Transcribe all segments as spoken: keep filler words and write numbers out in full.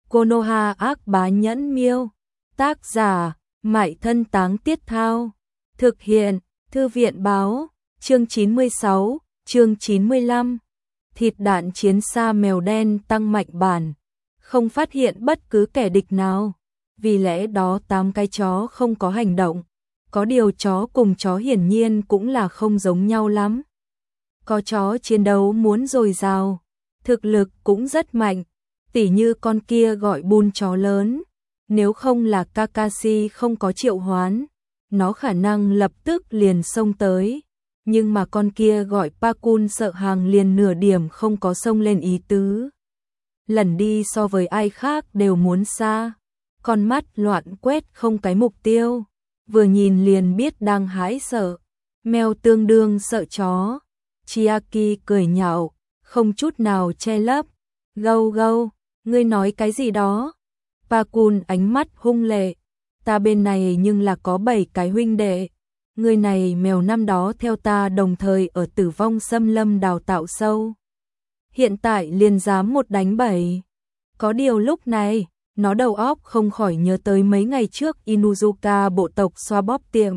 Konoha ác bá nhẫn miêu. Tác giả, Mại Thân Táng Tiết Thao. Thực hiện, Thư viện báo, chương chín mươi sáu, chương chín mươi lăm. Thịt đạn chiến xa mèo đen tăng mạnh bản. Không phát hiện bất cứ kẻ địch nào. Vì lẽ đó tám cái chó không có hành động. Có điều chó cùng chó hiển nhiên cũng là không giống nhau lắm. Có chó chiến đấu muốn dồi dào, thực lực cũng rất mạnh. Tỉ như con kia gọi Bun chó lớn. Nếu không là Kakashi không có triệu hoán, nó khả năng lập tức liền xông tới. Nhưng mà con kia gọi Pakun sợ hàng liền nửa điểm không có xông lên ý tứ. Lần đi so với ai khác đều muốn xa. Con mắt loạn quét không cái mục tiêu. Vừa nhìn liền biết đang hãi sợ. Mèo tương đương sợ chó. Chiaki cười nhạo, không chút nào che lấp. Gâu gâu, ngươi nói cái gì đó? Pakun ánh mắt hung lệ. Ta bên này nhưng là có bảy cái huynh đệ. Người này mèo năm đó theo ta đồng thời ở Tử Vong Xâm Lâm đào tạo sâu. Hiện tại liền dám một đánh bảy. Có điều lúc này, nó đầu óc không khỏi nhớ tới mấy ngày trước Inuzuka bộ tộc xoa bóp tiệm.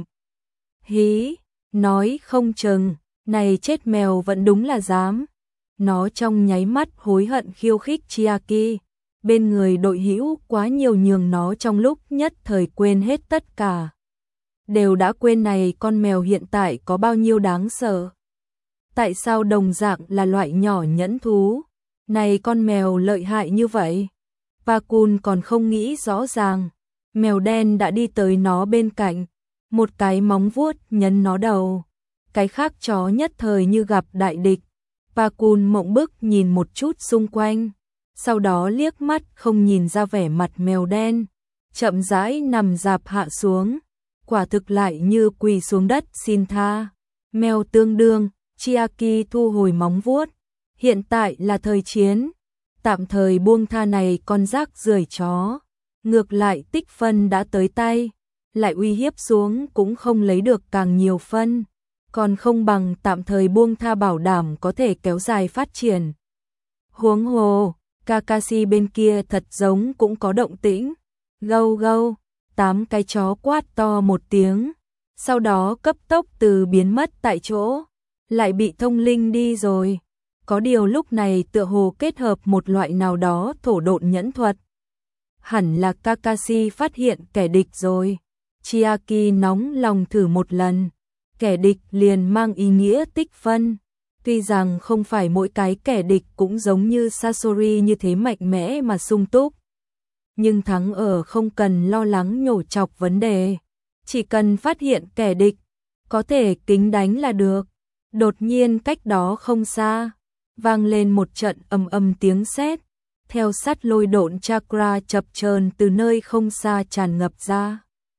Hí, nói không chừng, này chết mèo vẫn đúng là dám. Nó trong nháy mắt hối hận khiêu khích Chiaki. Bên người đội hữu quá nhiều nhường nó trong lúc nhất thời quên hết tất cả. Đều đã quên này con mèo hiện tại có bao nhiêu đáng sợ. Tại sao đồng dạng là loại nhỏ nhẫn thú, này con mèo lợi hại như vậy? Pakun còn không nghĩ rõ ràng. Mèo đen đã đi tới nó bên cạnh, một cái móng vuốt nhấn nó đầu. Cái khác chó nhất thời như gặp đại địch. Pakun mộng bức nhìn một chút xung quanh, sau đó liếc mắt không nhìn ra vẻ mặt mèo đen, chậm rãi nằm dạp hạ xuống, quả thực lại như quỳ xuống đất xin tha. Mèo tương đương, Chiaki thu hồi móng vuốt, hiện tại là thời chiến, tạm thời buông tha này con rác rưởi chó, ngược lại tích phân đã tới tay, lại uy hiếp xuống cũng không lấy được càng nhiều phân, còn không bằng tạm thời buông tha bảo đảm có thể kéo dài phát triển. Huống hồ, Kakashi bên kia thật giống cũng có động tĩnh. Gâu gâu, tám cái chó quát to một tiếng, sau đó cấp tốc từ biến mất tại chỗ, lại bị thông linh đi rồi. Có điều lúc này tựa hồ kết hợp một loại nào đó thổ độn nhẫn thuật. Hẳn là Kakashi phát hiện kẻ địch rồi. Chiaki nóng lòng thử một lần, kẻ địch liền mang ý nghĩa tích phân. Tuy rằng không phải mỗi cái kẻ địch cũng giống như Sasori như thế mạnh mẽ mà sung túc, nhưng thắng ở không cần lo lắng nhổ chọc vấn đề, chỉ cần phát hiện kẻ địch, có thể kính đánh là được. Đột nhiên cách đó không xa, vang lên một trận ầm ầm tiếng sét, theo sát lôi độn chakra chập chờn từ nơi không xa tràn ngập ra.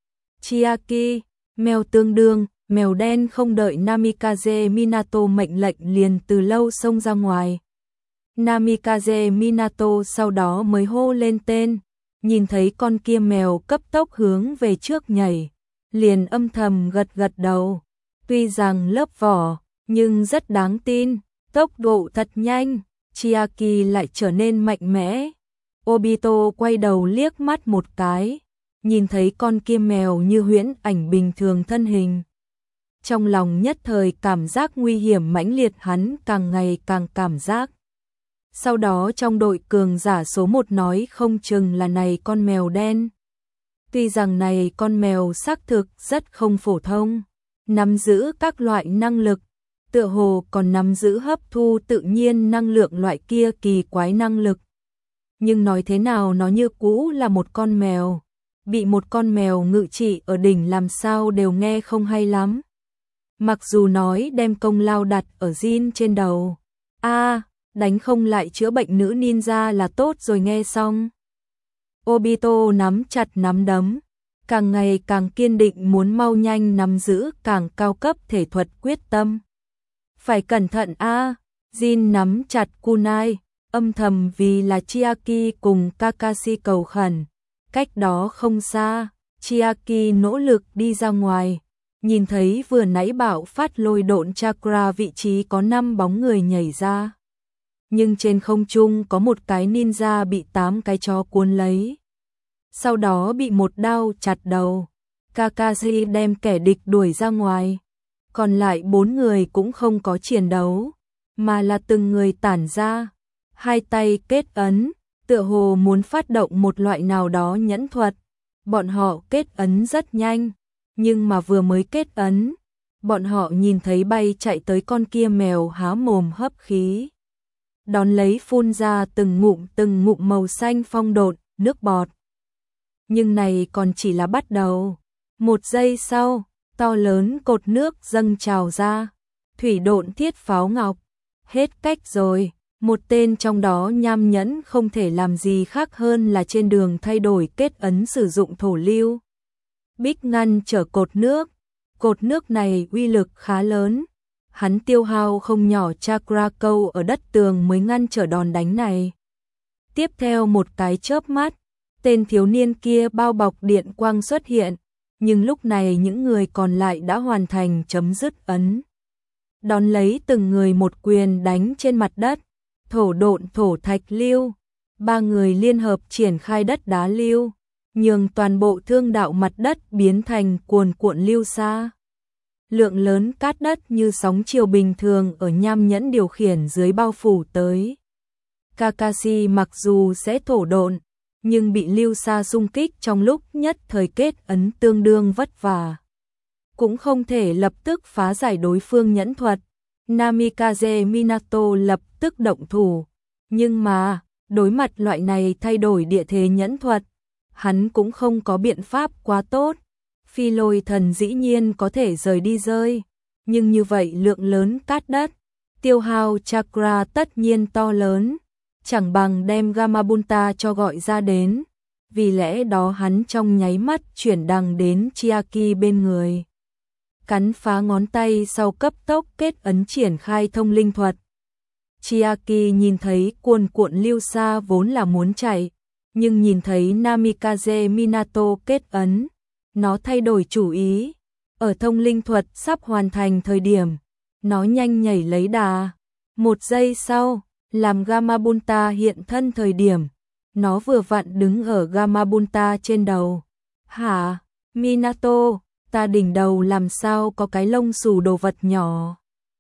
Chiaki, mèo tương đương, mèo đen không đợi Namikaze Minato mệnh lệnh liền từ lâu xông ra ngoài. Namikaze Minato sau đó mới hô lên tên, nhìn thấy con kia mèo cấp tốc hướng về trước nhảy, liền âm thầm gật gật đầu. Tuy rằng lớp vỏ, nhưng rất đáng tin, tốc độ thật nhanh, Chiaki lại trở nên mạnh mẽ. Obito quay đầu liếc mắt một cái, nhìn thấy con kia mèo như huyễn ảnh bình thường thân hình. Trong lòng nhất thời cảm giác nguy hiểm mãnh liệt, hắn càng ngày càng cảm giác. Sau đó trong đội cường giả số một nói không chừng là này con mèo đen. Tuy rằng này con mèo xác thực rất không phổ thông, nắm giữ các loại năng lực, tựa hồ còn nắm giữ hấp thu tự nhiên năng lượng loại kia kỳ quái năng lực. Nhưng nói thế nào nó như cũ là một con mèo, bị một con mèo ngự trị ở đỉnh làm sao đều nghe không hay lắm. Mặc dù nói đem công lao đặt ở Jin trên đầu, a đánh không lại chữa bệnh nữ ninja là tốt rồi. Nghe xong, Obito nắm chặt nắm đấm, càng ngày càng kiên định muốn mau nhanh nắm giữ càng cao cấp thể thuật quyết tâm. Phải cẩn thận a. Jin nắm chặt kunai, âm thầm vì là Chiaki cùng Kakashi cầu khẩn. Cách đó không xa, Chiaki nỗ lực đi ra ngoài, nhìn thấy vừa nãy bạo phát lôi độn chakra vị trí có năm bóng người nhảy ra. nhưng trên không trung có một cái ninja bị tám cái chó cuốn lấy. Sau đó bị một đao chặt đầu. Kakashi đem kẻ địch đuổi ra ngoài. Còn lại bốn người cũng không có chiến đấu, mà là từng người tản ra, hai tay kết ấn, tựa hồ muốn phát động một loại nào đó nhẫn thuật. Bọn họ kết ấn rất nhanh, nhưng mà vừa mới kết ấn, bọn họ nhìn thấy bay chạy tới con kia mèo há mồm hấp khí. Đón lấy phun ra từng ngụm từng ngụm màu xanh phong độn, nước bọt. Nhưng này còn chỉ là bắt đầu. Một giây sau, to lớn cột nước dâng trào ra. Thủy độn thiết pháo ngọc. Hết cách rồi. Một tên trong đó nham nhẫn không thể làm gì khác hơn là trên đường thay đổi kết ấn sử dụng thổ lưu. Bích ngăn trở cột nước. Cột nước này uy lực khá lớn. Hắn tiêu hao không nhỏ chakra câu ở đất tường mới ngăn trở đòn đánh này. Tiếp theo một cái chớp mắt, tên thiếu niên kia bao bọc điện quang xuất hiện, nhưng lúc này những người còn lại đã hoàn thành chấm dứt ấn. Đón lấy từng người một quyền đánh trên mặt đất, thổ độn thổ thạch lưu, ba người liên hợp triển khai đất đá lưu, nhường toàn bộ thương đạo mặt đất biến thành cuồn cuộn lưu xa. Lượng lớn cát đất như sóng chiều bình thường ở nham nhẫn điều khiển dưới bao phủ tới. Kakashi mặc dù sẽ thổ độn, nhưng bị lưu xa xung kích trong lúc nhất thời kết ấn tương đương vất vả. Cũng không thể lập tức phá giải đối phương nhẫn thuật. Namikaze Minato lập tức động thủ. Nhưng mà, đối mặt loại này thay đổi địa thế nhẫn thuật, hắn cũng không có biện pháp quá tốt. Phi lôi thần dĩ nhiên có thể rời đi rơi, nhưng như vậy lượng lớn cát đất, tiêu hao chakra tất nhiên to lớn, chẳng bằng đem Gamabunta cho gọi ra đến, vì lẽ đó hắn trong nháy mắt chuyển đằng đến Chiaki bên người. Cắn phá ngón tay sau cấp tốc kết ấn triển khai thông linh thuật. Chiaki nhìn thấy cuồn cuộn lưu xa vốn là muốn chạy, nhưng nhìn thấy Namikaze Minato kết ấn, nó thay đổi chủ ý. Ở thông linh thuật sắp hoàn thành thời điểm, nó nhanh nhảy lấy đà. Một giây sau, làm Gamabunta hiện thân thời điểm, nó vừa vặn đứng ở Gamabunta trên đầu. Hả? Minato, ta đỉnh đầu làm sao có cái lông xù đồ vật nhỏ?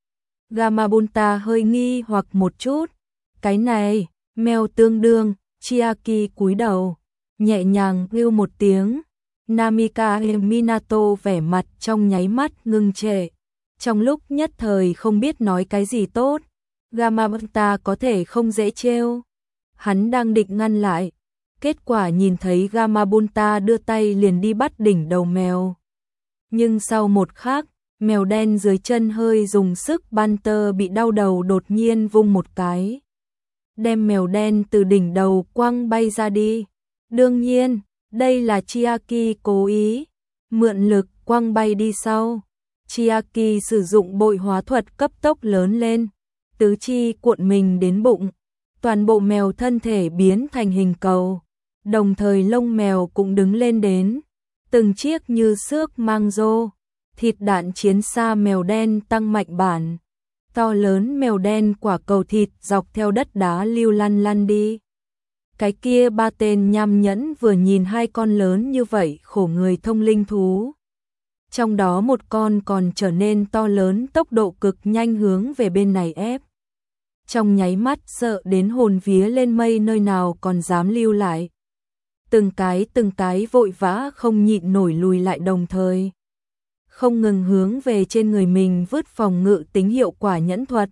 Gamabunta hơi nghi hoặc một chút. Cái này, mèo tương đương. Chiaki cúi đầu, nhẹ nhàng kêu một tiếng. Namika Minato vẻ mặt trong nháy mắt ngưng trệ. Trong lúc nhất thời không biết nói cái gì tốt. Gamabunta có thể không dễ trêu. Hắn đang định ngăn lại. Kết quả nhìn thấy Gamabunta đưa tay liền đi bắt đỉnh đầu mèo. Nhưng sau một khắc, mèo đen dưới chân hơi dùng sức, Banter bị đau đầu đột nhiên vung một cái, đem mèo đen từ đỉnh đầu quăng bay ra đi. Đương nhiên, đây là Chiaki cố ý, mượn lực quăng bay đi sau. Chiaki sử dụng bội hóa thuật cấp tốc lớn lên, tứ chi cuộn mình đến bụng, toàn bộ mèo thân thể biến thành hình cầu, đồng thời lông mèo cũng đứng lên đến, từng chiếc như xước mang rô. Thịt đạn chiến xa mèo đen tăng mạnh bản. To lớn mèo đen quả cầu thịt dọc theo đất đá lưu lăn lăn đi. Cái kia ba tên nham nhẫn vừa nhìn hai con lớn như vậy khổ người thông linh thú. Trong đó một con còn trở nên to lớn, tốc độ cực nhanh hướng về bên này ép. Trong nháy mắt sợ đến hồn vía lên mây, nơi nào còn dám lưu lại. Từng cái từng cái vội vã không nhịn nổi lùi lại, đồng thời không ngừng hướng về trên người mình vứt phòng ngự tính hiệu quả nhẫn thuật.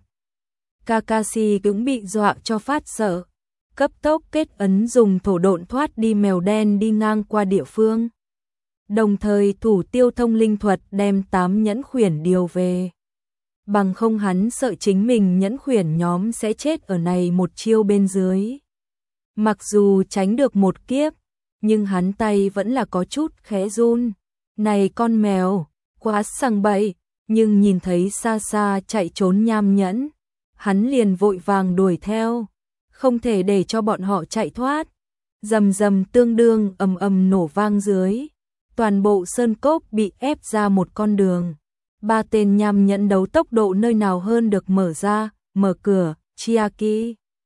Kakashi cũng bị dọa cho phát sợ, cấp tốc kết ấn dùng thổ độn thoát đi mèo đen đi ngang qua địa phương. Đồng thời thủ tiêu thông linh thuật đem tám nhẫn khuyển điều về. Bằng không hắn sợ chính mình nhẫn khuyển nhóm sẽ chết ở này một chiêu bên dưới. Mặc dù tránh được một kiếp, nhưng hắn tay vẫn là có chút khẽ run. Này con mèo, quá sằng bậy, nhưng nhìn thấy xa xa chạy trốn nham nhẫn, hắn liền vội vàng đuổi theo, không thể để cho bọn họ chạy thoát. Rầm rầm tương đương ầm ầm nổ vang dưới, toàn bộ sơn cốc bị ép ra một con đường. Ba tên nham nhẫn đấu tốc độ nơi nào hơn được mở ra, mở cửa. Chiaki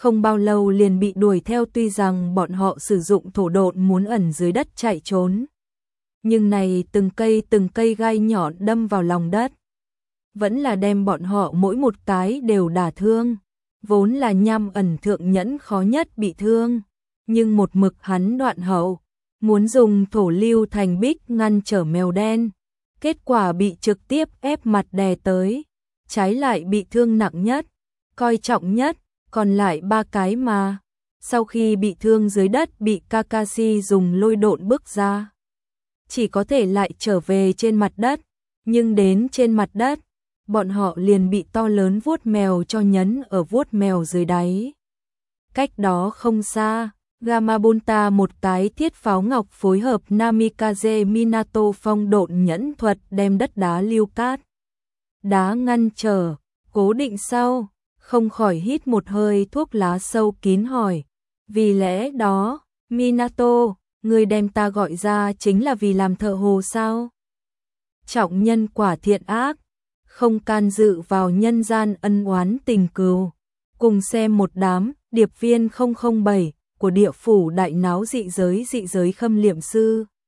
không bao lâu liền bị đuổi theo, tuy rằng bọn họ sử dụng thổ độn muốn ẩn dưới đất chạy trốn. Nhưng này từng cây từng cây gai nhọn đâm vào lòng đất, vẫn là đem bọn họ mỗi một cái đều đả thương. Vốn là Nham Ẩn thượng nhẫn khó nhất bị thương, nhưng một mực hắn đoạn hậu, muốn dùng thổ lưu thành bích ngăn trở mèo đen, kết quả bị trực tiếp ép mặt đè tới, trái lại bị thương nặng nhất, coi trọng nhất, còn lại ba cái mà. Sau khi bị thương dưới đất bị Kakashi dùng lôi độn bước ra, chỉ có thể lại trở về trên mặt đất, nhưng đến trên mặt đất, bọn họ liền bị to lớn vuốt mèo cho nhấn ở vuốt mèo dưới đáy. Cách đó không xa, Gamabunta một cái thiết pháo ngọc phối hợp Namikaze Minato phong độn nhẫn thuật đem đất đá lưu cát đá ngăn trở, cố định sau, không khỏi hít một hơi thuốc lá sâu kín hỏi, vì lẽ đó, Minato, người đem ta gọi ra chính là vì làm thợ hồ sao? Trọng nhân quả thiện ác, không can dự vào nhân gian ân oán tình cừu. Cùng xem một đám điệp viên không không bảy của địa phủ đại náo dị giới dị giới khâm liệm sư.